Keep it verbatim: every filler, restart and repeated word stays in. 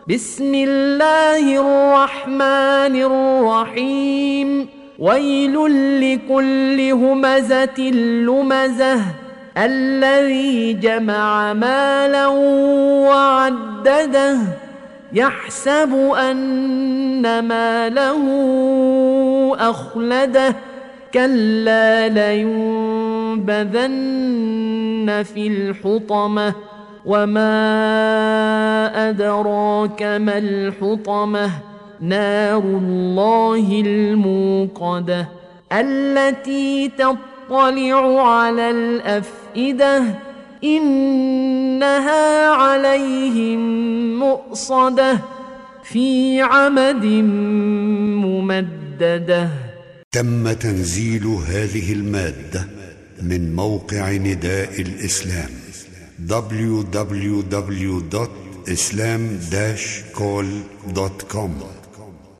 بسم الله الرحمن الرحيم ويل لكل همزة لمزة الذي جمع مالا وعدده يحسب أن ماله أخلده كلا لينبذن في الحطمة وما أدراك ما الحطمة نار الله الموقدة التي تطلع على الأفئدة إنها عليهم مؤصدة في عمد ممددة. تم تنزيل هذه المادة من موقع نداء الإسلام دبليو دبليو دبليو دوت islam dash call دوت كوم.